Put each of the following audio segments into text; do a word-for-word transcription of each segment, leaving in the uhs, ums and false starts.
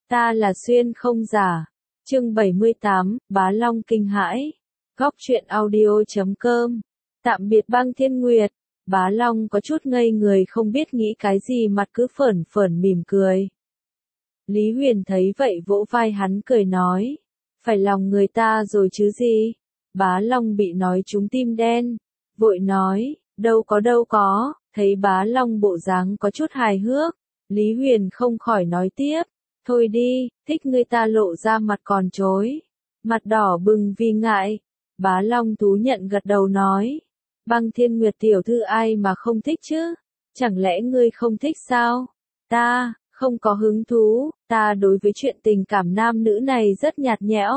Ta là xuyên không giả. Chương bảy mươi tám, Bá Long kinh hãi. Góc truyện audio chấm com. Tạm biệt Băng Thiên Nguyệt. Bá Long có chút ngây người không biết nghĩ cái gì, mặt cứ phởn phởn mỉm cười. Lý Huyền thấy vậy vỗ vai hắn cười nói. Phải lòng người ta rồi chứ gì. Bá Long bị nói trúng tim đen. Vội nói, đâu có đâu có. Thấy Bá Long bộ dáng có chút hài hước. Lý Huyền không khỏi nói tiếp. Thôi đi, thích người ta lộ ra mặt còn chối. Mặt đỏ bừng vì ngại. Bá Long thú nhận gật đầu nói. Băng Thiên Nguyệt tiểu thư ai mà không thích chứ? Chẳng lẽ ngươi không thích sao? Ta, không có hứng thú, ta đối với chuyện tình cảm nam nữ này rất nhạt nhẽo.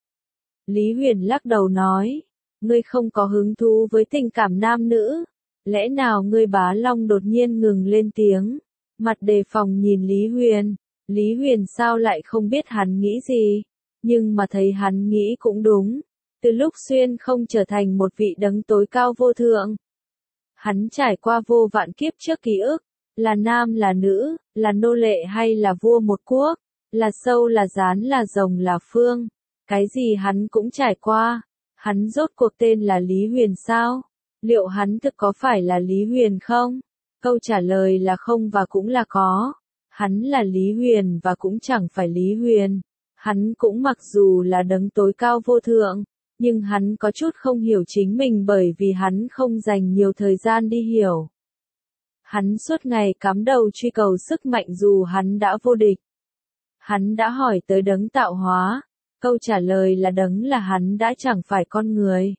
Lý Huyền lắc đầu nói. Ngươi không có hứng thú với tình cảm nam nữ. Lẽ nào ngươi? Bá Long đột nhiên ngừng lên tiếng. Mặt đề phòng nhìn Lý Huyền. Lý Huyền sao lại không biết hắn nghĩ gì, nhưng mà thấy hắn nghĩ cũng đúng. Từ lúc xuyên không trở thành một vị đấng tối cao vô thượng, hắn trải qua vô vạn kiếp trước ký ức, là nam là nữ, là nô lệ hay là vua một quốc, là sâu là rán là rồng là phương, cái gì hắn cũng trải qua. Hắn rốt cuộc tên là Lý Huyền sao? Liệu hắn thực có phải là Lý Huyền không? Câu trả lời là không và cũng là có. Hắn là Lý Huyền và cũng chẳng phải Lý Huyền. Hắn cũng mặc dù là đấng tối cao vô thượng, nhưng hắn có chút không hiểu chính mình bởi vì hắn không dành nhiều thời gian đi hiểu. Hắn suốt ngày cắm đầu truy cầu sức mạnh dù hắn đã vô địch. Hắn đã hỏi tới đấng tạo hóa. Câu trả lời là đấng là hắn đã chẳng phải con người.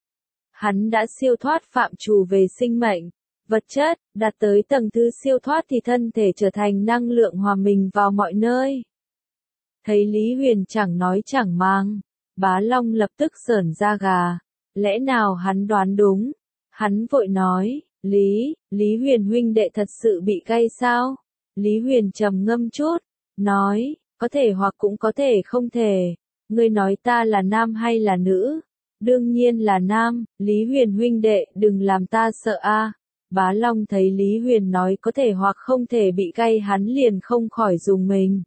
Hắn đã siêu thoát phạm trù về sinh mệnh, vật chất, đạt tới tầng thứ siêu thoát thì thân thể trở thành năng lượng hòa mình vào mọi nơi. Thấy Lý Huyền chẳng nói chẳng mang, Bá Long lập tức sởn da gà. Lẽ nào hắn đoán đúng? Hắn vội nói, Lý, Lý Huyền huynh đệ thật sự bị gay sao? Lý Huyền trầm ngâm chút, nói, có thể hoặc cũng có thể không thể. Ngươi nói ta là nam hay là nữ? Đương nhiên là nam. Lý Huyền huynh đệ, đừng làm ta sợ a. Bá Long thấy Lý Huyền nói có thể hoặc không thể bị gay hắn liền không khỏi rùng mình.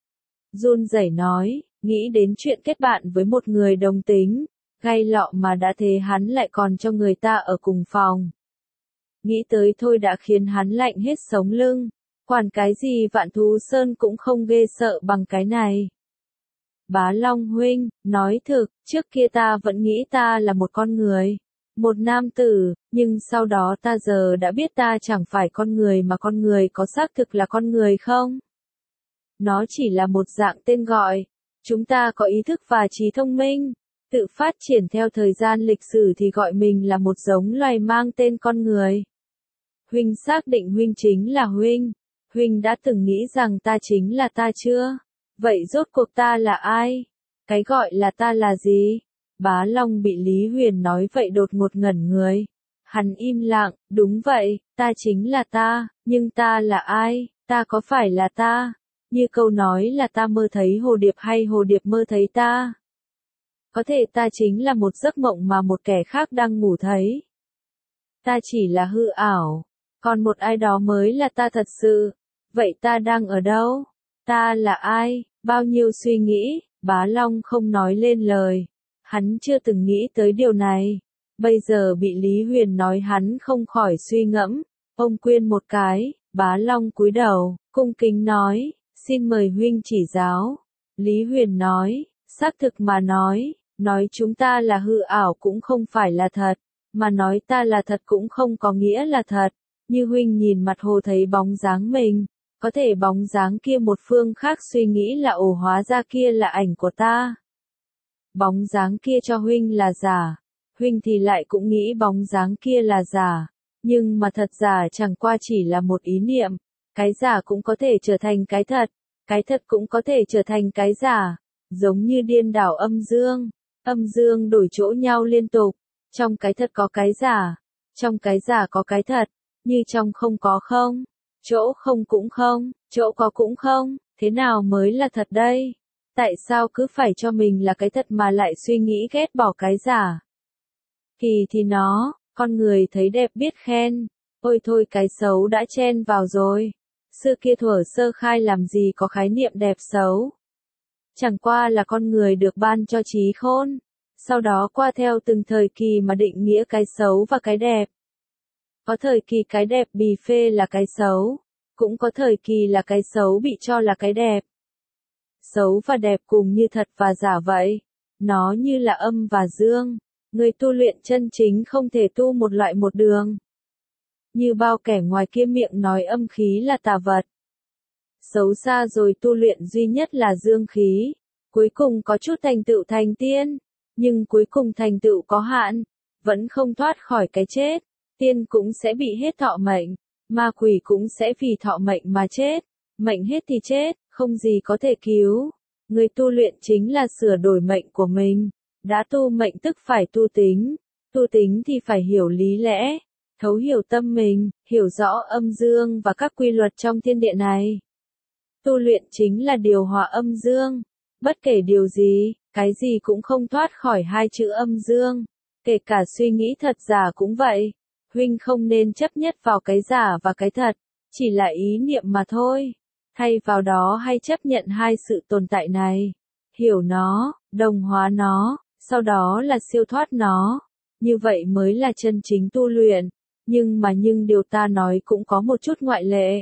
Run rẩy nói, nghĩ đến chuyện kết bạn với một người đồng tính, gay lọ mà đã thế hắn lại còn cho người ta ở cùng phòng. Nghĩ tới thôi đã khiến hắn lạnh hết sống lưng, quản cái gì Vạn Thú Sơn cũng không ghê sợ bằng cái này. Bá Long huynh, nói thực, trước kia ta vẫn nghĩ ta là một con người, một nam tử, nhưng sau đó ta giờ đã biết ta chẳng phải con người mà con người có xác thực là con người không? Nó chỉ là một dạng tên gọi. Chúng ta có ý thức và trí thông minh, tự phát triển theo thời gian lịch sử thì gọi mình là một giống loài mang tên con người. Huynh xác định huynh chính là huynh. Huynh đã từng nghĩ rằng ta chính là ta chưa? Vậy rốt cuộc ta là ai? Cái gọi là ta là gì? Bá Long bị Lý Huyền nói vậy đột ngột ngẩn người. Hắn im lặng, đúng vậy, ta chính là ta, nhưng ta là ai? Ta có phải là ta? Như câu nói là ta mơ thấy hồ điệp hay hồ điệp mơ thấy ta? Có thể ta chính là một giấc mộng mà một kẻ khác đang ngủ thấy. Ta chỉ là hư ảo, còn một ai đó mới là ta thật sự. Vậy ta đang ở đâu? Ta là ai? Bao nhiêu suy nghĩ, Bá Long không nói lên lời. Hắn chưa từng nghĩ tới điều này. Bây giờ bị Lý Huyền nói hắn không khỏi suy ngẫm. Ông quyên một cái, Bá Long cúi đầu, cung kính nói, xin mời huynh chỉ giáo. Lý Huyền nói, xác thực mà nói, nói chúng ta là hư ảo cũng không phải là thật, mà nói ta là thật cũng không có nghĩa là thật. Như huynh nhìn mặt hồ thấy bóng dáng mình, có thể bóng dáng kia một phương khác suy nghĩ là ồ hóa ra kia là ảnh của ta. Bóng dáng kia cho huynh là giả, huynh thì lại cũng nghĩ bóng dáng kia là giả, nhưng mà thật giả chẳng qua chỉ là một ý niệm, cái giả cũng có thể trở thành cái thật, cái thật cũng có thể trở thành cái giả, giống như điên đảo âm dương, âm dương đổi chỗ nhau liên tục, trong cái thật có cái giả, trong cái giả có cái thật, như trong không có không, chỗ không cũng không, chỗ có cũng không, thế nào mới là thật đây? Tại sao cứ phải cho mình là cái thật mà lại suy nghĩ ghét bỏ cái giả? Kỳ thì nó, con người thấy đẹp biết khen, ôi thôi cái xấu đã chen vào rồi. Xưa kia thuở sơ khai làm gì có khái niệm đẹp xấu. Chẳng qua là con người được ban cho trí khôn, sau đó qua theo từng thời kỳ mà định nghĩa cái xấu và cái đẹp. Có thời kỳ cái đẹp bị phê là cái xấu, cũng có thời kỳ là cái xấu bị cho là cái đẹp. Xấu và đẹp cùng như thật và giả vậy, nó như là âm và dương, người tu luyện chân chính không thể tu một loại một đường. Như bao kẻ ngoài kia miệng nói âm khí là tà vật. Xấu xa rồi tu luyện duy nhất là dương khí, cuối cùng có chút thành tựu thành tiên, nhưng cuối cùng thành tựu có hạn, vẫn không thoát khỏi cái chết. Tiên cũng sẽ bị hết thọ mệnh, ma quỷ cũng sẽ vì thọ mệnh mà chết, mệnh hết thì chết, không gì có thể cứu. Người tu luyện chính là sửa đổi mệnh của mình, đã tu mệnh tức phải tu tính, tu tính thì phải hiểu lý lẽ, thấu hiểu tâm mình, hiểu rõ âm dương và các quy luật trong thiên địa này. Tu luyện chính là điều hòa âm dương, bất kể điều gì, cái gì cũng không thoát khỏi hai chữ âm dương, kể cả suy nghĩ thật giả cũng vậy. Huynh không nên chấp nhất vào cái giả và cái thật, chỉ là ý niệm mà thôi. Thay vào đó hãy chấp nhận hai sự tồn tại này, hiểu nó, đồng hóa nó, sau đó là siêu thoát nó. Như vậy mới là chân chính tu luyện, nhưng mà nhưng điều ta nói cũng có một chút ngoại lệ.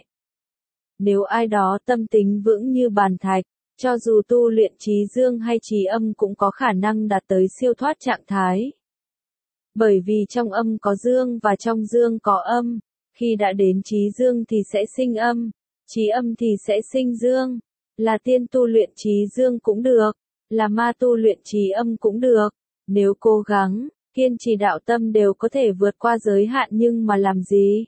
Nếu ai đó tâm tính vững như bàn thạch, cho dù tu luyện trí dương hay trí âm cũng có khả năng đạt tới siêu thoát trạng thái. Bởi vì trong âm có dương và trong dương có âm, khi đã đến trí dương thì sẽ sinh âm, trí âm thì sẽ sinh dương, là tiên tu luyện trí dương cũng được, là ma tu luyện trí âm cũng được, nếu cố gắng, kiên trì đạo tâm đều có thể vượt qua giới hạn nhưng mà làm gì?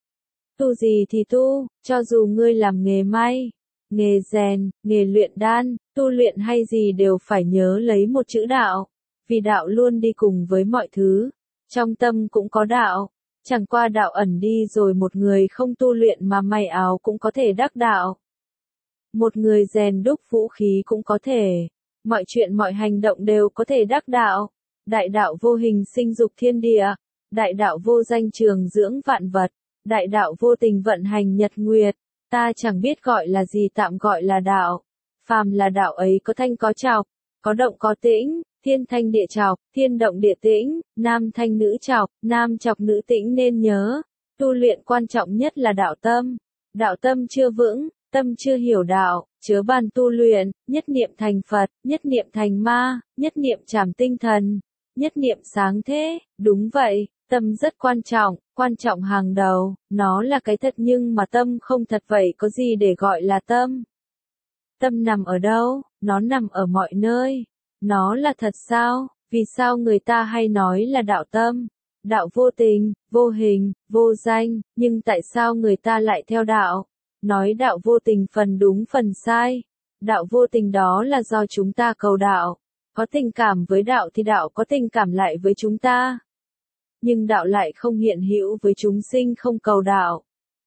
Tu gì thì tu, cho dù ngươi làm nghề may, nghề rèn, nghề luyện đan, tu luyện hay gì đều phải nhớ lấy một chữ đạo. Vì đạo luôn đi cùng với mọi thứ, trong tâm cũng có đạo, chẳng qua đạo ẩn đi rồi một người không tu luyện mà may áo cũng có thể đắc đạo. Một người rèn đúc vũ khí cũng có thể, mọi chuyện mọi hành động đều có thể đắc đạo. Đại đạo vô hình sinh dục thiên địa, đại đạo vô danh trường dưỡng vạn vật, đại đạo vô tình vận hành nhật nguyệt, ta chẳng biết gọi là gì tạm gọi là đạo. Phàm là đạo ấy có thanh có trọc, có động có tĩnh. Thiên thanh địa trọc, thiên động địa tĩnh, nam thanh nữ trọc, nam trọc nữ tĩnh nên nhớ, tu luyện quan trọng nhất là đạo tâm. Đạo tâm chưa vững, tâm chưa hiểu đạo, chớ bàn tu luyện, nhất niệm thành Phật, nhất niệm thành ma, nhất niệm trảm tinh thần, nhất niệm sáng thế, đúng vậy, tâm rất quan trọng, quan trọng hàng đầu, nó là cái thật nhưng mà tâm không thật vậy có gì để gọi là tâm. Tâm nằm ở đâu? Nó nằm ở mọi nơi. Nó là thật sao? Vì sao người ta hay nói là đạo tâm, đạo vô tình, vô hình, vô danh, nhưng tại sao người ta lại theo đạo? Nói đạo vô tình phần đúng phần sai. Đạo vô tình đó là do chúng ta cầu đạo. Có tình cảm với đạo thì đạo có tình cảm lại với chúng ta. Nhưng đạo lại không hiện hữu với chúng sinh không cầu đạo.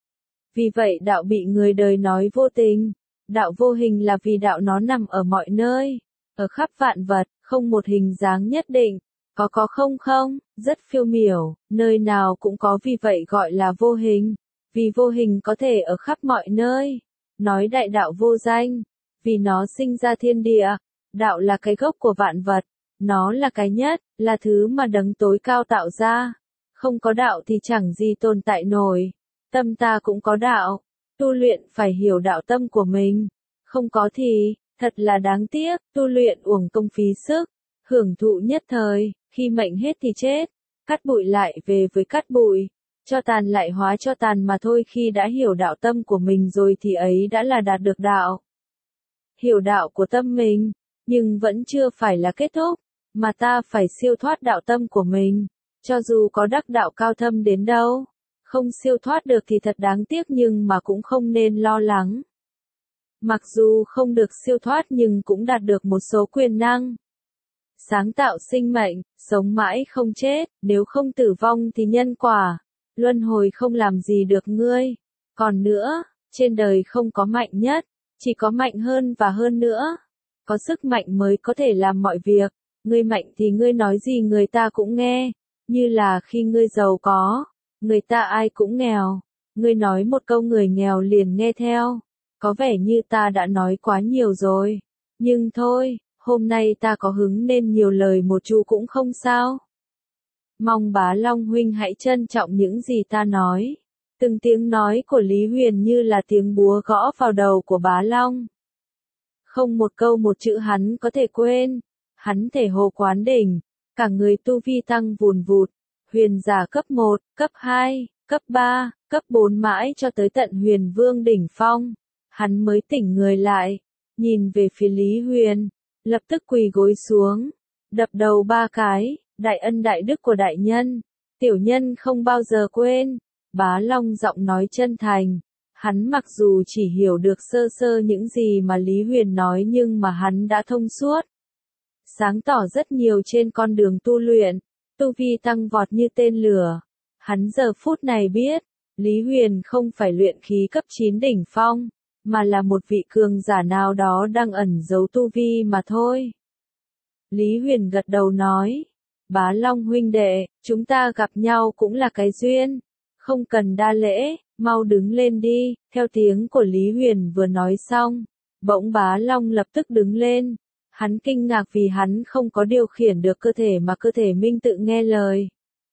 Vì vậy đạo bị người đời nói vô tình. Đạo vô hình là vì đạo nó nằm ở mọi nơi. Ở khắp vạn vật, không một hình dáng nhất định, có có không không, rất phiêu miểu, nơi nào cũng có vì vậy gọi là vô hình, vì vô hình có thể ở khắp mọi nơi. Nói đại đạo vô danh, vì nó sinh ra thiên địa, đạo là cái gốc của vạn vật, nó là cái nhất, là thứ mà đấng tối cao tạo ra. Không có đạo thì chẳng gì tồn tại nổi, tâm ta cũng có đạo, tu luyện phải hiểu đạo tâm của mình, không có thì... Thật là đáng tiếc, tu luyện uổng công phí sức, hưởng thụ nhất thời, khi mệnh hết thì chết, cắt bụi lại về với cắt bụi, cho tàn lại hóa cho tàn mà thôi. Khi đã hiểu đạo tâm của mình rồi thì ấy đã là đạt được đạo. Hiểu đạo của tâm mình, nhưng vẫn chưa phải là kết thúc, mà ta phải siêu thoát đạo tâm của mình, cho dù có đắc đạo cao thâm đến đâu, không siêu thoát được thì thật đáng tiếc nhưng mà cũng không nên lo lắng. Mặc dù không được siêu thoát nhưng cũng đạt được một số quyền năng. Sáng tạo sinh mệnh, sống mãi không chết, nếu không tử vong thì nhân quả, luân hồi không làm gì được ngươi. Còn nữa, trên đời không có mạnh nhất, chỉ có mạnh hơn và hơn nữa. Có sức mạnh mới có thể làm mọi việc, ngươi mạnh thì ngươi nói gì người ta cũng nghe, như là khi ngươi giàu có, người ta ai cũng nghèo, Ngươi nói một câu người nghèo liền nghe theo. Có vẻ như ta đã nói quá nhiều rồi. Nhưng thôi, hôm nay ta có hứng nên nhiều lời một chút cũng không sao. Mong Bá Long huynh hãy trân trọng những gì ta nói. Từng tiếng nói của Lý Huyền như là tiếng búa gõ vào đầu của Bá Long. Không một câu một chữ hắn có thể quên. Hắn thể hồ quán đỉnh, cả người tu vi tăng vùn vụt. Huyền giả cấp một, cấp hai, cấp ba, cấp bốn mãi cho tới tận huyền vương đỉnh phong. Hắn mới tỉnh người lại, nhìn về phía Lý Huyền, lập tức quỳ gối xuống, đập đầu ba cái, đại ân đại đức của đại nhân, tiểu nhân không bao giờ quên. Bá Long giọng nói chân thành, hắn mặc dù chỉ hiểu được sơ sơ những gì mà Lý Huyền nói nhưng mà hắn đã thông suốt. Sáng tỏ rất nhiều trên con đường tu luyện, tu vi tăng vọt như tên lửa. Hắn giờ phút này biết, Lý Huyền không phải luyện khí cấp chín đỉnh phong, mà là một vị cường giả nào đó đang ẩn giấu tu vi mà thôi. Lý Huyền gật đầu nói, Bá Long huynh đệ, chúng ta gặp nhau cũng là cái duyên, không cần đa lễ, mau đứng lên đi. Theo tiếng của Lý Huyền vừa nói xong, bỗng Bá Long lập tức đứng lên. Hắn kinh ngạc vì hắn không có điều khiển được cơ thể mà cơ thể minh tự nghe lời.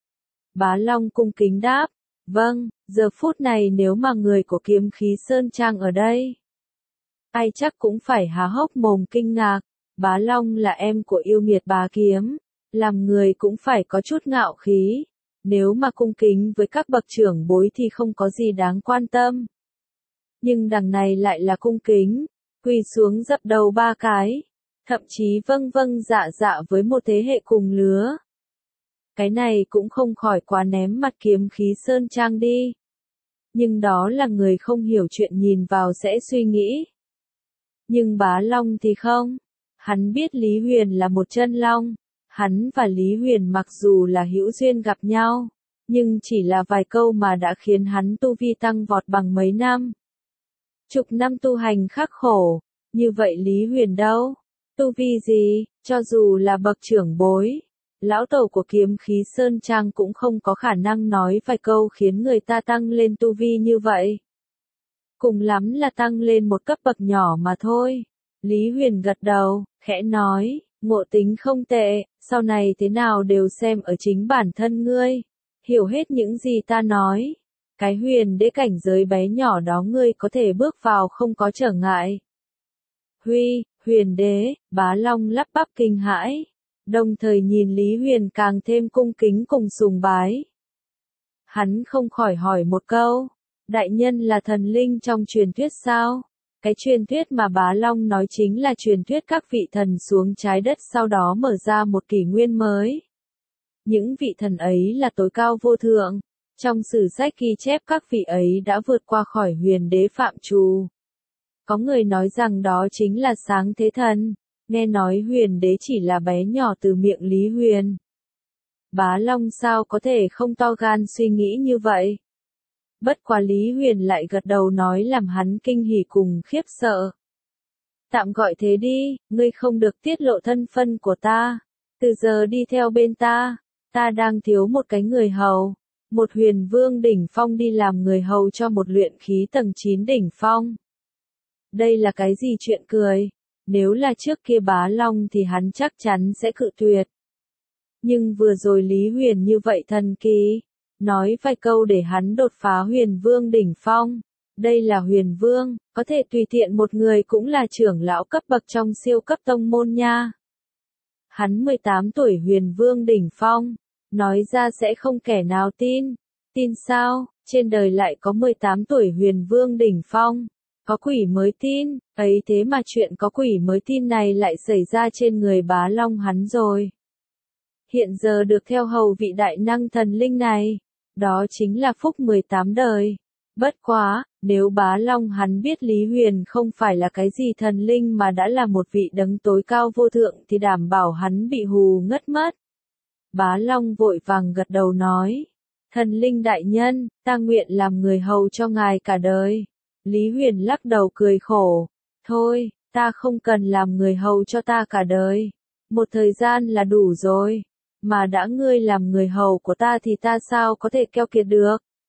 Bá Long cung kính đáp, vâng, giờ phút này nếu mà người của Kiếm Khí Sơn Trang ở đây, ai chắc cũng phải há hốc mồm kinh ngạc. Bá Long là em của yêu nghiệt bá kiếm, làm người cũng phải có chút ngạo khí. Nếu mà cung kính với các bậc trưởng bối thì không có gì đáng quan tâm. Nhưng đằng này lại là cung kính, quỳ xuống dập đầu ba cái. Thậm chí vâng vâng dạ dạ với một thế hệ cùng lứa. Cái này cũng không khỏi quá ném mặt Kiếm Khí Sơn Trang đi. Nhưng đó là người không hiểu chuyện nhìn vào sẽ suy nghĩ. Nhưng Bá Long thì không. Hắn biết Lý Huyền là một chân long. Hắn và Lý Huyền mặc dù là hữu duyên gặp nhau, nhưng chỉ là vài câu mà đã khiến hắn tu vi tăng vọt bằng mấy năm. Chục năm tu hành khắc khổ, như vậy Lý Huyền đâu? Tu vi gì, cho dù là bậc trưởng bối, lão tổ của Kiếm Khí Sơn Trang cũng không có khả năng nói vài câu khiến người ta tăng lên tu vi như vậy. Cùng lắm là tăng lên một cấp bậc nhỏ mà thôi. Lý Huyền gật đầu, khẽ nói, ngộ tính không tệ, sau này thế nào đều xem ở chính bản thân ngươi. Hiểu hết những gì ta nói. Cái huyền đế cảnh giới bé nhỏ đó ngươi có thể bước vào không có trở ngại. Huy, huyền đế, Bá Long lắp bắp kinh hãi, đồng thời nhìn Lý Huyền càng thêm cung kính cùng sùng bái. Hắn không khỏi hỏi một câu, đại nhân là thần linh trong truyền thuyết sao? Cái truyền thuyết mà Bá Long nói chính là truyền thuyết các vị thần xuống trái đất sau đó mở ra một kỷ nguyên mới. Những vị thần ấy là tối cao vô thượng, trong sử sách ghi chép các vị ấy đã vượt qua khỏi huyền đế phạm trù. Có người nói rằng đó chính là Sáng Thế Thần, nghe nói huyền đế chỉ là bé nhỏ từ miệng Lý Huyền. Bá Long sao có thể không to gan suy nghĩ như vậy? Bất quá Lý Huyền lại gật đầu nói làm hắn kinh hỉ cùng khiếp sợ. Tạm gọi thế đi, ngươi không được tiết lộ thân phân của ta. Từ giờ đi theo bên ta, ta đang thiếu một cái người hầu. Một huyền vương đỉnh phong đi làm người hầu cho một luyện khí tầng chín đỉnh phong. Đây là cái gì chuyện cười? Nếu là trước kia Bá Long thì hắn chắc chắn sẽ cự tuyệt. Nhưng vừa rồi Lý Huyền như vậy thần kỳ, nói vài câu để hắn đột phá huyền vương đỉnh phong. Đây là huyền vương, có thể tùy tiện một người cũng là trưởng lão cấp bậc trong siêu cấp tông môn nha. Hắn mười tám tuổi huyền vương đỉnh phong, nói ra sẽ không kẻ nào tin. Tin sao, trên đời lại có mười tám tuổi huyền vương đỉnh phong. Có quỷ mới tin, ấy thế mà chuyện có quỷ mới tin này lại xảy ra trên người Bá Long hắn rồi. Hiện giờ được theo hầu vị đại năng thần linh này, đó chính là phúc mười tám đời. Bất quá, nếu Bá Long hắn biết Lý Huyền không phải là cái gì thần linh mà đã là một vị đấng tối cao vô thượng thì đảm bảo hắn bị hù ngất mất. Bá Long vội vàng gật đầu nói, thần linh đại nhân, ta nguyện làm người hầu cho ngài cả đời. Lý Huyền lắc đầu cười khổ, thôi, ta không cần làm người hầu cho ta cả đời. Một thời gian là đủ rồi, mà đã ngươi làm người hầu của ta thì ta sao có thể keo kiệt được.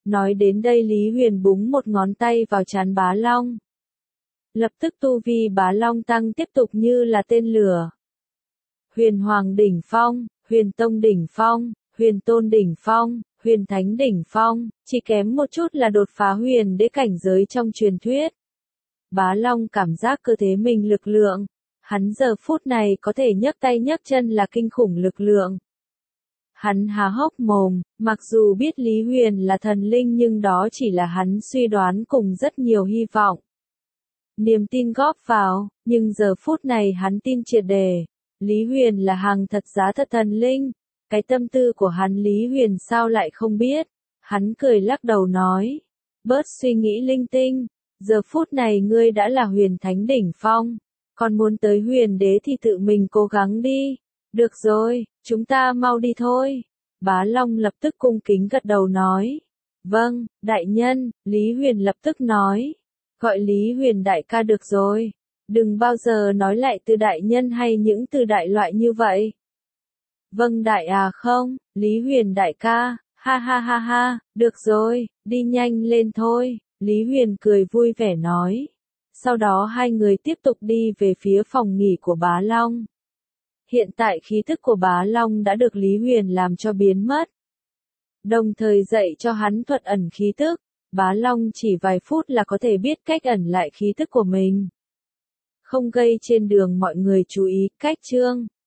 Nói đến đây Lý Huyền búng một ngón tay vào trán Bá Long. Lập tức tu vi Bá Long tăng tiếp tục như là tên lửa. Huyền Hoàng đỉnh phong, Huyền Tông đỉnh phong, Huyền Tôn đỉnh phong, Huyền Thánh đỉnh phong, chỉ kém một chút là đột phá huyền đế cảnh giới trong truyền thuyết. Bá Long cảm giác cơ thể mình lực lượng, hắn giờ phút này có thể nhấc tay nhấc chân là kinh khủng lực lượng. Hắn há hốc mồm, mặc dù biết Lý Huyền là thần linh nhưng đó chỉ là hắn suy đoán cùng rất nhiều hy vọng. Niềm tin góp vào, nhưng giờ phút này hắn tin triệt để. Lý Huyền là hàng thật giá thật thần linh. Cái tâm tư của hắn Lý Huyền sao lại không biết. Hắn cười lắc đầu nói. Bớt suy nghĩ linh tinh. Giờ phút này ngươi đã là huyền thánh đỉnh phong. Còn muốn tới huyền đế thì tự mình cố gắng đi. Được rồi, chúng ta mau đi thôi. Bá Long lập tức cung kính gật đầu nói. Vâng, đại nhân, Lý Huyền lập tức nói. Gọi Lý Huyền đại ca được rồi. Đừng bao giờ nói lại từ đại nhân hay những từ đại loại như vậy. Vâng đại à không, Lý Huyền đại ca, ha ha ha ha, được rồi, đi nhanh lên thôi, Lý Huyền cười vui vẻ nói. Sau đó hai người tiếp tục đi về phía phòng nghỉ của Bá Long. Hiện tại khí thức của Bá Long đã được Lý Huyền làm cho biến mất. Đồng thời dạy cho hắn thuật ẩn khí thức, Bá Long chỉ vài phút là có thể biết cách ẩn lại khí thức của mình. Không gây trên đường mọi người chú ý, cách chương.